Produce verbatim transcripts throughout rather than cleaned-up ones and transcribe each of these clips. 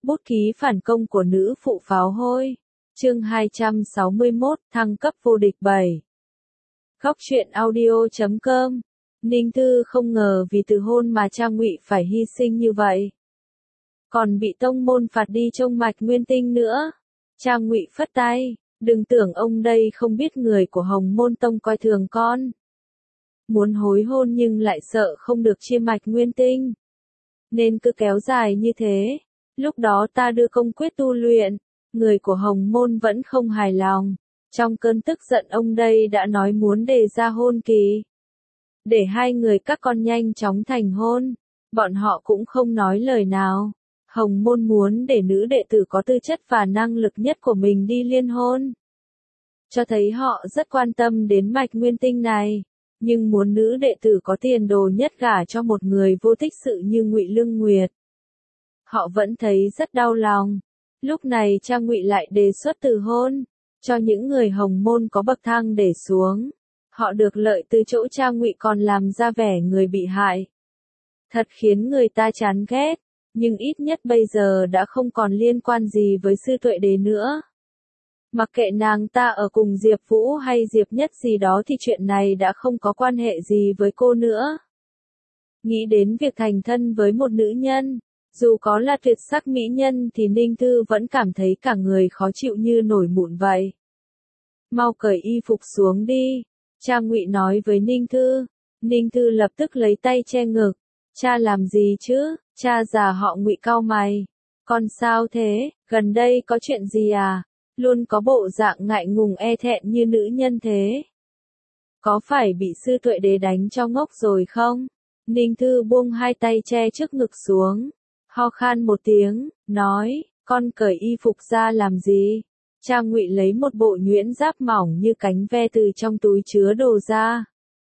Bút ký phản công của nữ phụ pháo hôi. Chương hai trăm sáu mươi mốt, thăng cấp vô địch bảy. Góc truyện audio chấm com. Ninh Thư không ngờ vì từ hôn mà cha Ngụy phải hy sinh như vậy. Còn bị tông môn phạt đi trông mạch nguyên tinh nữa. Cha Ngụy phất tay, đừng tưởng ông đây không biết người của Hồng Môn Tông coi thường con. Muốn hối hôn nhưng lại sợ không được chia mạch nguyên tinh. Nên cứ kéo dài như thế. Lúc đó ta đưa công quyết tu luyện, người của Hồng Môn vẫn không hài lòng. Trong cơn tức giận ông đây đã nói muốn đề ra hôn kỳ. Để hai người các con nhanh chóng thành hôn. Bọn họ cũng không nói lời nào. Hồng Môn muốn để nữ đệ tử có tư chất và năng lực nhất của mình đi liên hôn. Cho thấy họ rất quan tâm đến mạch nguyên tinh này. Nhưng muốn nữ đệ tử có tiền đồ nhất gả cho một người vô tích sự như Ngụy Lương Nguyệt. Họ vẫn thấy rất đau lòng. Lúc này cha Ngụy lại đề xuất từ hôn. Cho những người Hồng Môn có bậc thang để xuống. Họ được lợi từ chỗ cha Ngụy còn làm ra vẻ người bị hại. Thật khiến người ta chán ghét. Nhưng ít nhất bây giờ đã không còn liên quan gì với Sư Tuệ Đế nữa. Mặc kệ nàng ta ở cùng Diệp Vũ hay Diệp Nhất gì đó thì chuyện này đã không có quan hệ gì với cô nữa. Nghĩ đến việc thành thân với một nữ nhân, dù có là tuyệt sắc mỹ nhân thì Ninh Thư vẫn cảm thấy cả người khó chịu như nổi mụn vậy. Mau cởi y phục xuống đi, cha Ngụy nói với Ninh Thư. Ninh Thư lập tức lấy tay che ngực. Cha làm gì chứ? Cha già họ Ngụy cau mày. Con sao thế? Gần đây có chuyện gì à? Luôn có bộ dạng ngại ngùng e thẹn như nữ nhân thế. Có phải bị Sư Tuệ Đế đánh cho ngốc rồi không? Ninh Thư buông hai tay che trước ngực xuống. Ho khan một tiếng, nói, con cởi y phục ra làm gì? Cha Ngụy lấy một bộ nhuyễn giáp mỏng như cánh ve từ trong túi chứa đồ ra.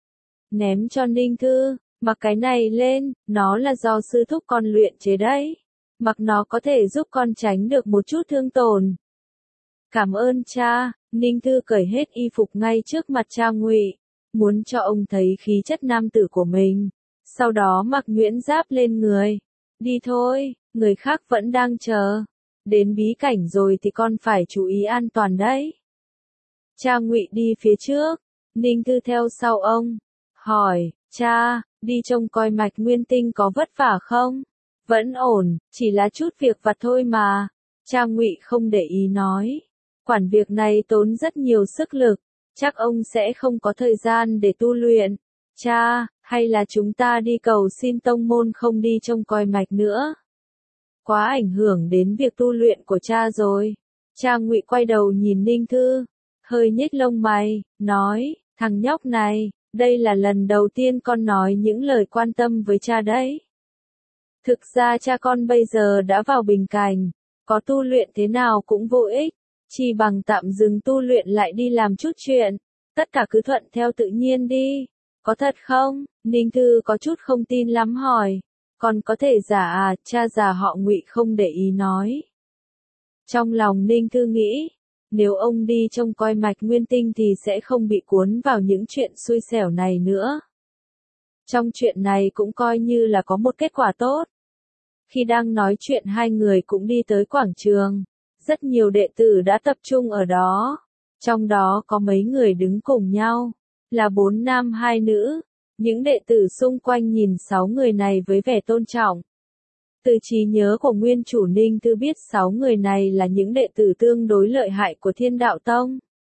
Ném cho Ninh Thư, mặc cái này lên, nó là do sư thúc con luyện chế đấy. Mặc nó có thể giúp con tránh được một chút thương tổn. Cảm ơn cha. Ninh Thư cởi hết y phục ngay trước mặt cha Ngụy, muốn cho ông thấy khí chất nam tử của mình. Sau đó mặc nhuyễn giáp lên người. Đi thôi, người khác vẫn đang chờ. Đến bí cảnh rồi thì con phải chú ý an toàn đấy. Cha Ngụy đi phía trước, Ninh Thư theo sau ông. Hỏi, cha, đi trông coi mạch nguyên tinh có vất vả không? Vẫn ổn, chỉ là chút việc vặt thôi mà. Cha Ngụy không để ý nói. Quản việc này tốn rất nhiều sức lực, chắc ông sẽ không có thời gian để tu luyện. Cha, hay là chúng ta đi cầu xin tông môn không đi trông coi mạch nữa? Quá ảnh hưởng đến việc tu luyện của cha rồi. Cha Ngụy quay đầu nhìn Ninh Thư, hơi nhếch lông mày, nói, thằng nhóc này, đây là lần đầu tiên con nói những lời quan tâm với cha đấy. Thực ra cha con bây giờ đã vào bình cảnh, có tu luyện thế nào cũng vô ích. Chỉ bằng tạm dừng tu luyện lại đi làm chút chuyện. Tất cả cứ thuận theo tự nhiên đi. Có thật không? Ninh Thư có chút không tin lắm hỏi. Còn có thể giả à? Cha già họ Ngụy không để ý nói. Trong lòng Ninh Thư nghĩ, nếu ông đi trông coi mạch nguyên tinh thì sẽ không bị cuốn vào những chuyện xui xẻo này nữa. Trong chuyện này cũng coi như là có một kết quả tốt. Khi đang nói chuyện hai người cũng đi tới quảng trường. Rất nhiều đệ tử đã tập trung ở đó. Trong đó có mấy người đứng cùng nhau. Là bốn nam hai nữ. Những đệ tử xung quanh nhìn sáu người này với vẻ tôn trọng. Từ trí nhớ của nguyên chủ Ninh Thư biết sáu người này là những đệ tử tương đối lợi hại của Thiên Đạo Tông.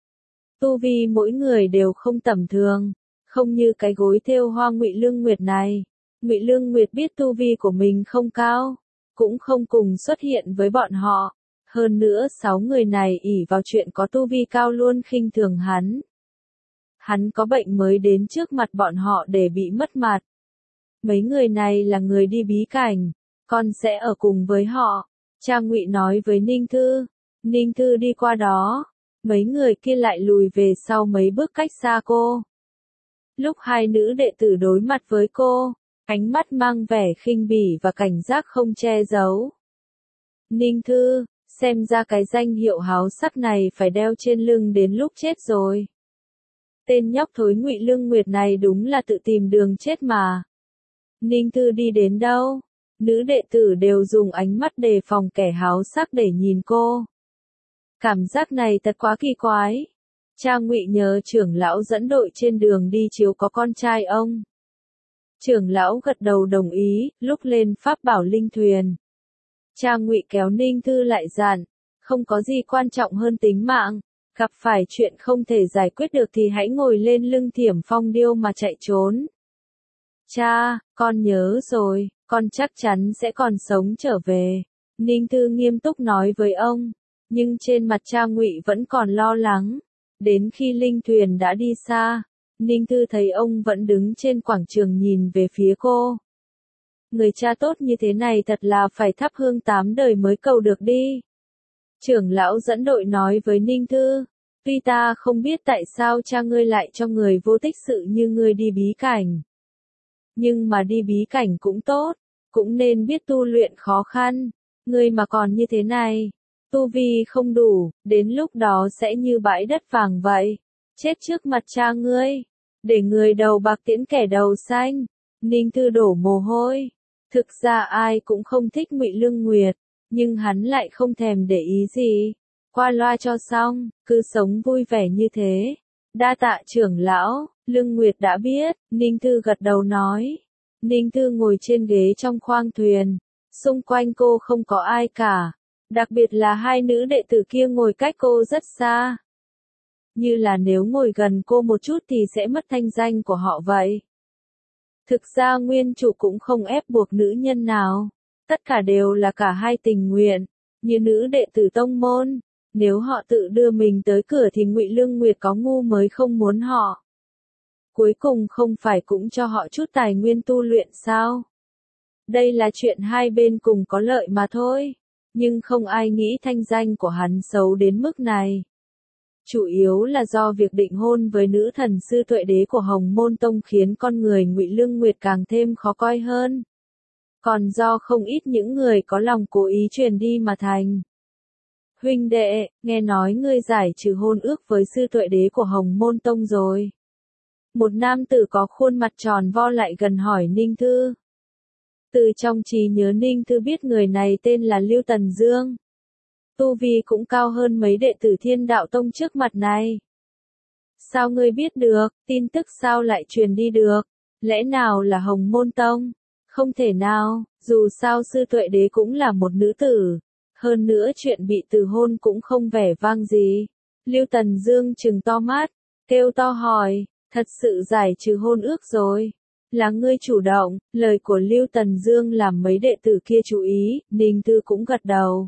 Tu vi mỗi người đều không tầm thường. Không như cái gối thêu hoa Ngụy Lương Nguyệt này. Ngụy Lương Nguyệt biết tu vi của mình không cao. Cũng không cùng xuất hiện với bọn họ. Hơn nữa sáu người này ỷ vào chuyện có tu vi cao luôn khinh thường hắn. Hắn có bệnh mới đến trước mặt bọn họ để bị mất mặt. Mấy người này là người đi bí cảnh, con sẽ ở cùng với họ. Cha Ngụy nói với Ninh Thư. Ninh Thư đi qua đó, mấy người kia lại lùi về sau mấy bước cách xa cô. Lúc hai nữ đệ tử đối mặt với cô, ánh mắt mang vẻ khinh bỉ và cảnh giác không che giấu. Ninh Thư, xem ra cái danh hiệu háo sắc này phải đeo trên lưng đến lúc chết rồi. Tên nhóc thối Ngụy Lương Nguyệt này đúng là tự tìm đường chết mà. Ninh Thư đi đến đâu? nữ đệ tử đều dùng ánh mắt đề phòng kẻ háo sắc để nhìn cô. Cảm giác này thật quá kỳ quái. Cha Ngụy nhờ trưởng lão dẫn đội trên đường đi chiếu có con trai ông. Trưởng lão gật đầu đồng ý, lúc lên pháp bảo linh thuyền. Cha Ngụy kéo Ninh Thư lại dặn, không có gì quan trọng hơn tính mạng, gặp phải chuyện không thể giải quyết được thì hãy ngồi lên lưng Thiểm Phong Điêu mà chạy trốn. Cha, con nhớ rồi, con chắc chắn sẽ còn sống trở về. Ninh Thư nghiêm túc nói với ông, nhưng trên mặt cha Ngụy vẫn còn lo lắng. Đến khi linh thuyền đã đi xa, Ninh Thư thấy ông vẫn đứng trên quảng trường nhìn về phía cô. Người cha tốt như thế này thật là phải thắp hương tám đời mới cầu được đi. Trưởng lão dẫn đội nói với Ninh Thư, tuy ta không biết tại sao cha ngươi lại cho người vô tích sự như ngươi đi bí cảnh. Nhưng mà đi bí cảnh cũng tốt, cũng nên biết tu luyện khó khăn, ngươi mà còn như thế này. Tu vi không đủ, đến lúc đó sẽ như bãi đất vàng vậy, chết trước mặt cha ngươi, để người đầu bạc tiễn kẻ đầu xanh. Ninh Thư đổ mồ hôi. Thực ra ai cũng không thích Ngụy Lương Nguyệt, nhưng hắn lại không thèm để ý gì. Qua loa cho xong, cứ sống vui vẻ như thế. Đa tạ trưởng lão, Lương Nguyệt đã biết, Ninh Thư gật đầu nói. Ninh Thư ngồi trên ghế trong khoang thuyền, xung quanh cô không có ai cả. Đặc biệt là hai nữ đệ tử kia ngồi cách cô rất xa. Như là nếu ngồi gần cô một chút thì sẽ mất thanh danh của họ vậy. Thực ra nguyên chủ cũng không ép buộc nữ nhân nào. Tất cả đều là cả hai tình nguyện. Như nữ đệ tử tông môn. Nếu họ tự đưa mình tới cửa thì Ngụy Lương Nguyệt có ngu mới không muốn họ. Cuối cùng không phải cũng cho họ chút tài nguyên tu luyện sao? Đây là chuyện hai bên cùng có lợi mà thôi. Nhưng không ai nghĩ thanh danh của hắn xấu đến mức này. Chủ yếu là do việc định hôn với nữ thần sư Tuệ Đế của Hồng Môn Tông khiến con người Ngụy Lương Nguyệt càng thêm khó coi hơn. Còn do không ít những người có lòng cố ý truyền đi mà thành. Huynh đệ, nghe nói ngươi giải trừ hôn ước với sư Tuệ Đế của Hồng Môn Tông rồi. Một nam tử có khuôn mặt tròn vo lại gần hỏi Ninh Thư. Từ trong trí nhớ Ninh Thư biết người này tên là Lưu Tần Dương. Tu vi cũng cao hơn mấy đệ tử Thiên Đạo Tông trước mặt này. Sao ngươi biết được, tin tức sao lại truyền đi được? Lẽ nào là Hồng Môn Tông? Không thể nào, dù sao sư Tuệ Đế cũng là một nữ tử. Hơn nữa chuyện bị từ hôn cũng không vẻ vang gì. Lưu Tần Dương trừng to mắt, kêu to hỏi, thật sự giải trừ hôn ước rồi. Là ngươi chủ động, lời của Lưu Tần Dương làm mấy đệ tử kia chú ý, Ninh Thư cũng gật đầu.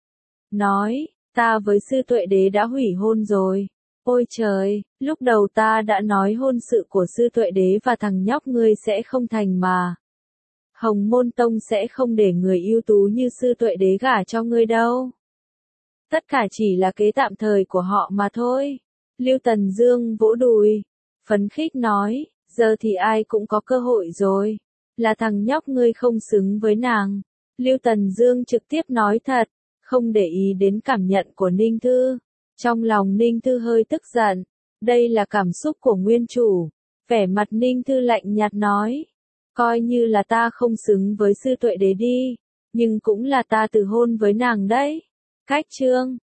Nói, ta với sư Tuệ Đế đã hủy hôn rồi. Ôi trời, lúc đầu ta đã nói hôn sự của sư Tuệ Đế và thằng nhóc ngươi sẽ không thành mà. Hồng Môn Tông sẽ không để người ưu tú như sư Tuệ Đế gả cho ngươi đâu. Tất cả chỉ là kế tạm thời của họ mà thôi. Lưu Tần Dương vỗ đùi, phấn khích nói, giờ thì ai cũng có cơ hội rồi. Là thằng nhóc ngươi không xứng với nàng. Lưu Tần Dương trực tiếp nói thật, không để ý đến cảm nhận của Ninh Thư. Trong lòng Ninh Thư hơi tức giận. Đây là cảm xúc của nguyên chủ. Vẻ mặt Ninh Thư lạnh nhạt nói. Coi như là ta không xứng với sư Tuệ Đế đi. Nhưng cũng là ta từ hôn với nàng đấy. Cách chương